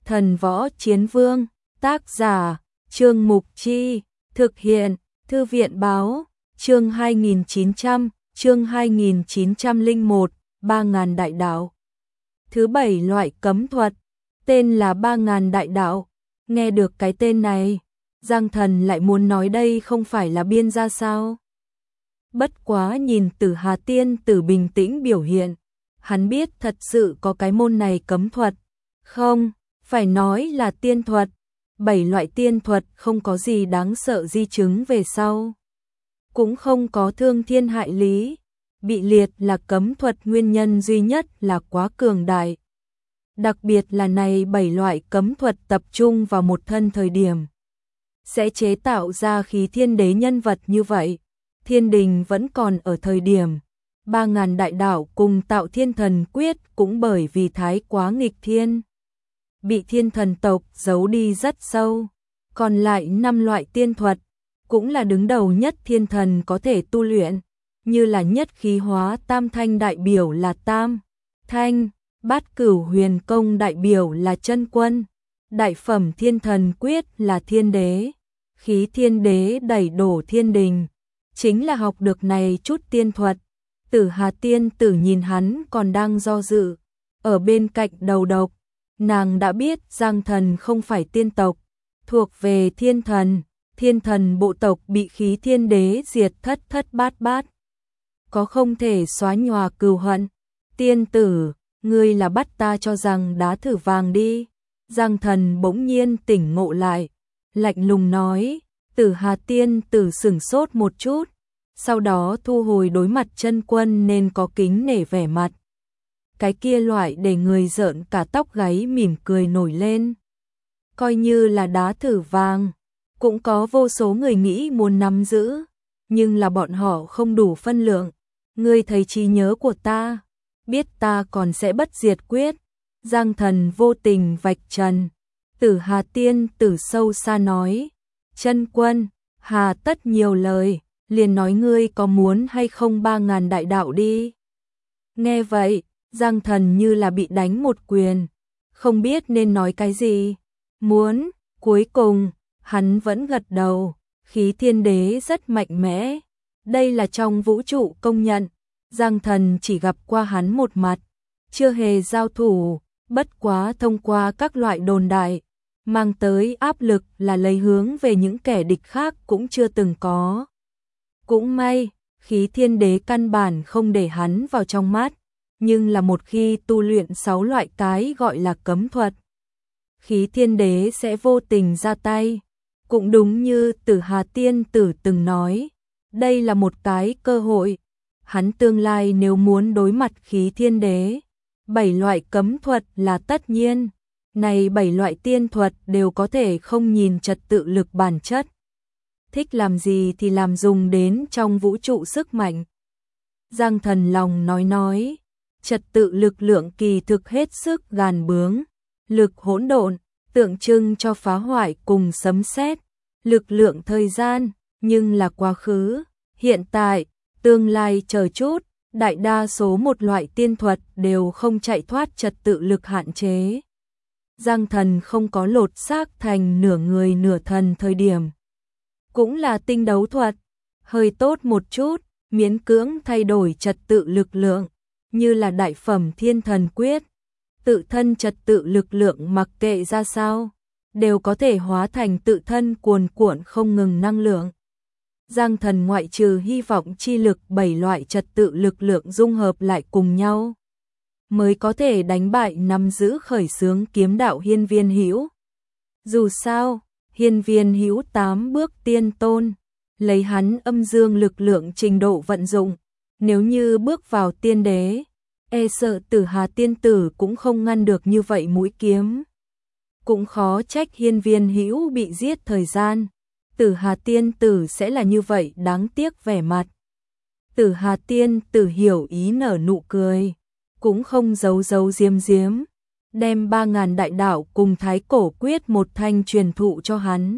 Thần Võ Chiến Vương, tác giả, Trương Mục Chi, thực hiện, Thư viện Báo, chương 2901, 3000 đại đạo. Thứ 7 loại cấm thuật, tên là 3000 đại đạo. Nghe được cái tên này, Giang Thần lại muốn nói đây không phải là biên ra sao? Bất quá nhìn Tử Hà Tiên Tử bình tĩnh biểu hiện, hắn biết thật sự có cái môn này cấm thuật. Không, phải nói là tiên thuật. 7 loại tiên thuật không có gì đáng sợ di chứng về sau. Cũng không có thương thiên hại lý. Bị liệt là cấm thuật nguyên nhân duy nhất là quá cường đại. Đặc biệt là này 7 loại cấm thuật tập trung vào một thân thời điểm. Sẽ chế tạo ra khí thiên đế nhân vật như vậy. Thiên đình vẫn còn ở thời điểm. 3000 đại đạo cùng tạo thiên thần quyết cũng bởi vì thái quá nghịch thiên. Bị thiên thần tộc giấu đi rất sâu. Còn lại 5 loại tiên thuật, cũng là đứng đầu nhất thiên thần có thể tu luyện. Như là nhất khí hóa tam thanh đại biểu là tam thanh, bát cửu huyền công đại biểu là chân quân, đại phẩm thiên thần quyết là thiên đế, khí thiên đế đẩy đổ thiên đình. Chính là học được này chút tiên thuật. Tử Hà Tiên Tử nhìn hắn còn đang do dự, ở bên cạnh đầu độc, nàng đã biết Giang Thần không phải tiên tộc, thuộc về thiên thần bộ tộc bị khí thiên đế diệt thất thất bát bát. Có không thể xóa nhòa cừu hận. Tiên tử, ngươi là bắt ta cho rằng đá thử vàng đi. Giang Thần bỗng nhiên tỉnh ngộ lại, lạnh lùng nói. Tử Hà Tiên Tử sửng sốt một chút, sau đó thu hồi đối mặt chân quân nên có kính nể vẻ mặt. Cái kia loại để người rợn cả tóc gáy mỉm cười nổi lên. Coi như là đá thử vàng, cũng có vô số người nghĩ muốn nắm giữ, nhưng là bọn họ không đủ phân lượng. Ngươi thấy trí nhớ của ta, biết ta còn sẽ bất diệt quyết. Giang Thần vô tình vạch trần. Tử Hà Tiên Tử sâu xa nói, chân quân, hà tất nhiều lời, liền nói ngươi có muốn hay không 3000 đại đạo đi. Nghe vậy, Giang Thần như là bị đánh một quyền, không biết nên nói cái gì. Muốn, cuối cùng, hắn vẫn gật đầu. Khí thiên đế rất mạnh mẽ, đây là trong vũ trụ công nhận. Giang Thần chỉ gặp qua hắn một mặt, chưa hề giao thủ, bất quá thông qua các loại đồn đại, mang tới áp lực là lấy hướng về những kẻ địch khác cũng chưa từng có. Cũng may, khí thiên đế căn bản không để hắn vào trong mắt, nhưng là một khi tu luyện 6 loại cái gọi là cấm thuật, khí thiên đế sẽ vô tình ra tay. Cũng đúng như Tử Hà Tiên Tử từng nói, đây là một cái cơ hội. Hắn tương lai nếu muốn đối mặt khí thiên đế, 7 loại cấm thuật là tất nhiên. Này 7 loại tiên thuật đều có thể không nhìn trật tự lực bản chất. Thích làm gì thì làm, dùng đến trong vũ trụ sức mạnh. Giang Thần lòng nói, trật tự lực lượng kỳ thực hết sức gàn bướng. Lực hỗn độn, tượng trưng cho phá hoại cùng sấm sét. Lực lượng thời gian, nhưng là quá khứ, hiện tại, tương lai chờ chút. Đại đa số một loại tiên thuật đều không chạy thoát trật tự lực hạn chế. Giang Thần không có lột xác thành nửa người nửa thần thời điểm. Cũng là tinh đấu thuật, hơi tốt một chút, miễn cưỡng thay đổi trật tự lực lượng, như là đại phẩm thiên thần quyết. Tự thân trật tự lực lượng mặc kệ ra sao, đều có thể hóa thành tự thân cuồn cuộn không ngừng năng lượng. Giang Thần ngoại trừ hy vọng chi lực 7 loại trật tự lực lượng dung hợp lại cùng nhau, mới có thể đánh bại nắm giữ khởi xướng kiếm đạo Hiên Viên Hữu. Dù sao, Hiên Viên Hữu 8 bước tiên tôn, lấy hắn âm dương lực lượng trình độ vận dụng, nếu như bước vào tiên đế, e sợ Tử Hà Tiên Tử cũng không ngăn được như vậy mũi kiếm. Cũng khó trách Hiên Viên Hữu bị giết thời gian. Tử Hà Tiên Tử sẽ là như vậy đáng tiếc vẻ mặt. Tử Hà Tiên Tử hiểu ý nở nụ cười, cũng không giấu giếm, đem 3000 đại đạo cùng thái cổ quyết một thanh truyền thụ cho hắn.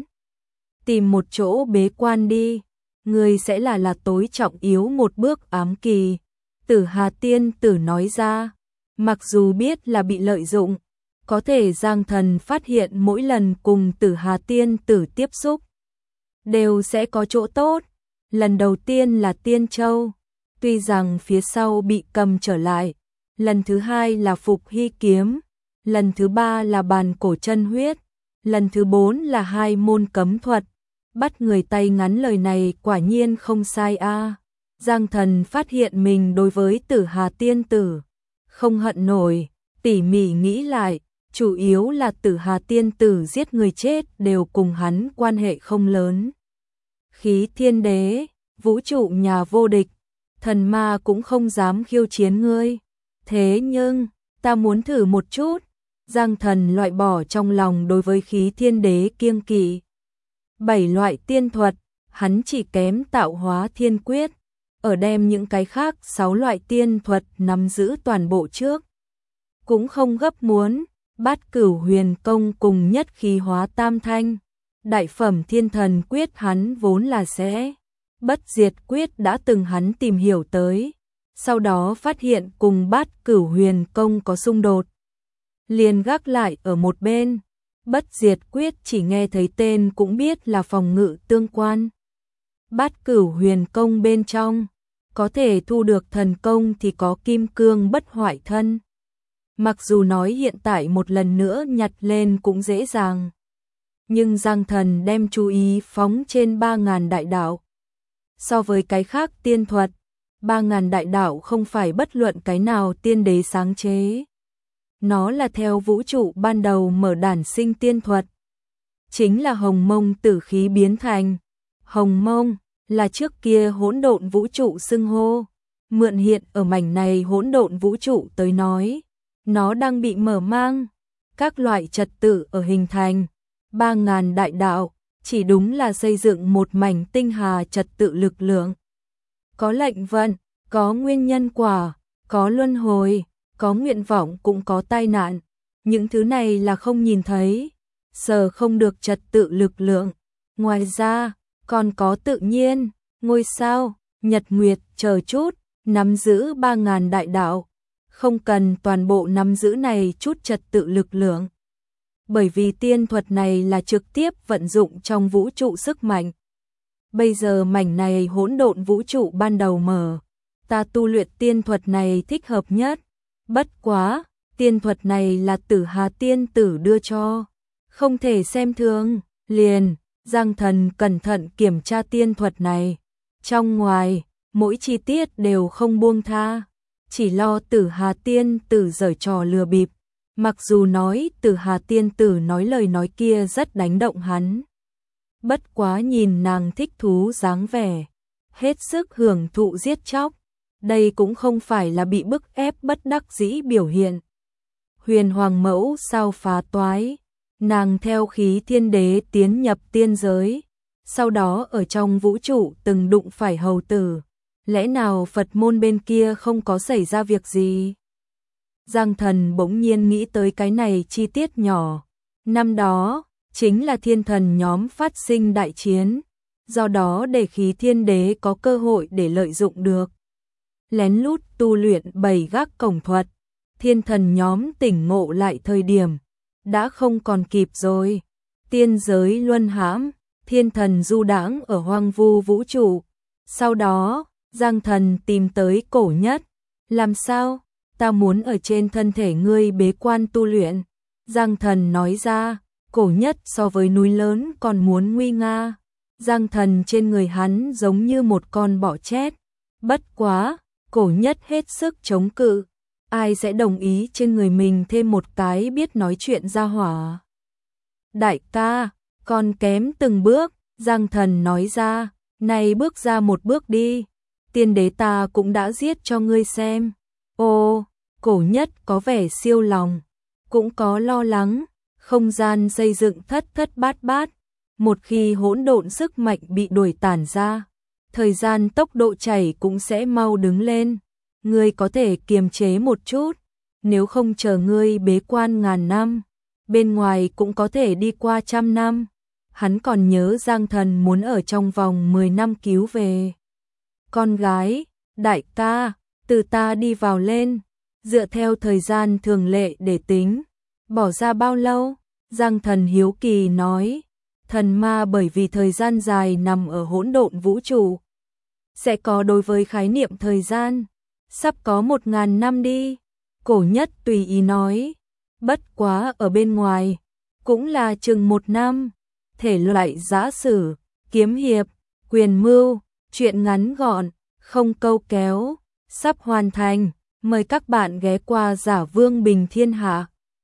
Tìm một chỗ bế quan đi, người sẽ là tối trọng yếu một bước ám kỳ. Tử Hà Tiên Tử nói ra, mặc dù biết là bị lợi dụng, Có thể Giang Thần phát hiện mỗi lần cùng Tử Hà Tiên Tử tiếp xúc đều sẽ có chỗ tốt. Lần đầu tiên là Tiên Châu, tuy rằng phía sau bị cầm trở lại. Lần thứ hai là Phục Hy Kiếm, lần thứ ba là Bàn Cổ Chân Huyết, lần thứ 4 là 2 môn cấm thuật. Bắt người tay ngắn lời này quả nhiên không sai a. Giang Thần phát hiện mình đối với Tử Hà Tiên Tử không hận nổi, tỉ mỉ nghĩ lại, chủ yếu là Tử Hà Tiên Tử giết người chết đều cùng hắn quan hệ không lớn. Khí Thiên Đế, vũ trụ nhà vô địch, thần ma cũng không dám khiêu chiến ngươi. Thế nhưng, ta muốn thử một chút. Giang Thần loại bỏ trong lòng đối với Khí Thiên Đế kiêng kỵ. 7 loại tiên thuật, hắn chỉ kém tạo hóa thiên quyết, ở đem những cái khác 6 loại tiên thuật nắm giữ toàn bộ trước. Cũng không gấp muốn, Bát Cửu Huyền Công cùng nhất khí hóa tam thanh. Đại phẩm Thiên Thần Quyết hắn vốn là sẽ bất diệt quyết đã từng hắn tìm hiểu tới, sau đó phát hiện cùng Bát Cửu Huyền Công có xung đột, liền gác lại ở một bên. Bất diệt quyết chỉ nghe thấy tên cũng biết là phòng ngự tương quan. Bát Cửu Huyền Công bên trong có thể thu được thần công thì có kim cương bất hoại thân. Mặc dù nói hiện tại một lần nữa nhặt lên cũng dễ dàng, nhưng Giang Thần đem chú ý phóng trên 3000 đại đạo. So với cái khác tiên thuật, 3000 đại đạo không phải bất luận cái nào tiên đế sáng chế. Nó là theo vũ trụ ban đầu mở đản sinh tiên thuật. Chính là hồng mông tử khí biến thành. Hồng mông là trước kia hỗn độn vũ trụ xưng hô. Mượn hiện ở mảnh này hỗn độn vũ trụ tới nói, nó đang bị mở mang. Các loại trật tự ở hình thành. 3000 đại đạo, chỉ đúng là xây dựng một mảnh tinh hà trật tự lực lượng. Có lệnh vận, có nguyên nhân quả, có luân hồi, có nguyện vọng cũng có tai nạn. Những thứ này là không nhìn thấy, sờ không được trật tự lực lượng. Ngoài ra, còn có tự nhiên, ngôi sao, nhật nguyệt chờ chút, nắm giữ 3000 đại đạo. Không cần toàn bộ nắm giữ này chút trật tự lực lượng. Bởi vì tiên thuật này là trực tiếp vận dụng trong vũ trụ sức mạnh. Bây giờ mảnh này hỗn độn vũ trụ ban đầu mở, ta tu luyện tiên thuật này thích hợp nhất. Bất quá, tiên thuật này là Tử Hà Tiên Tử đưa cho, không thể xem thường. Liền, Giang Thần cẩn thận kiểm tra tiên thuật này, trong ngoài, mỗi chi tiết đều không buông tha, chỉ lo Tử Hà Tiên Tử giở trò lừa bịp. Mặc dù nói Tử Hà Tiên Tử nói lời nói kia rất đánh động hắn. Bất quá nhìn nàng thích thú dáng vẻ, hết sức hưởng thụ giết chóc, đây cũng không phải là bị bức ép bất đắc dĩ biểu hiện. Huyền Hoàng Mẫu sao phá toái, nàng theo Khí Thiên Đế tiến nhập tiên giới, sau đó ở trong vũ trụ từng đụng phải hầu tử, lẽ nào Phật môn bên kia không có xảy ra việc gì? Giang Thần bỗng nhiên nghĩ tới cái này chi tiết nhỏ. Năm đó, chính là thiên thần nhóm phát sinh đại chiến, do đó để Khí Thiên Đế có cơ hội để lợi dụng được. Lén lút tu luyện 7 gác cổng thuật, thiên thần nhóm tỉnh ngộ lại thời điểm, đã không còn kịp rồi. Tiên giới luân hãm, thiên thần du đãng ở hoang vu vũ trụ. Sau đó, Giang Thần tìm tới Cổ Nhất. Làm sao? Ta muốn ở trên thân thể ngươi bế quan tu luyện. Giang Thần nói ra, Cổ Nhất so với núi lớn còn muốn nguy nga. Giang Thần trên người hắn giống như một con bọ chét. Bất quá, Cổ Nhất hết sức chống cự. Ai sẽ đồng ý trên người mình thêm một cái biết nói chuyện ra hỏa? Đại ca, còn kém từng bước. Giang Thần nói ra, này bước ra một bước đi. Tiên đế ta cũng đã giết cho ngươi xem. Ô, Cổ Nhất có vẻ siêu lòng, cũng có lo lắng. Không gian xây dựng thất thất bát bát, một khi hỗn độn sức mạnh bị đuổi tản ra, thời gian tốc độ chảy cũng sẽ mau đứng lên. Ngươi có thể kiềm chế một chút, nếu không chờ ngươi bế quan ngàn năm, bên ngoài cũng có thể đi qua 100 năm. Hắn còn nhớ Giang Thần muốn ở trong vòng 10 năm cứu về con gái. Đại ca, từ ta đi vào lên, dựa theo thời gian thường lệ để tính, Bỏ ra bao lâu? Giang Thần hiếu kỳ nói. Thần ma bởi vì thời gian dài nằm ở hỗn độn vũ trụ. Sẽ có đối với khái niệm thời gian. Sắp có 1000 năm đi. Cổ Nhất tùy ý nói. Bất quá ở bên ngoài. Cũng là chừng 1 năm. Thể loại giã sử, kiếm hiệp, quyền mưu, truyện ngắn gọn, không câu kéo. Sắp hoàn thành. Mời các bạn ghé qua Giả Vương Bình Thiên Hạ.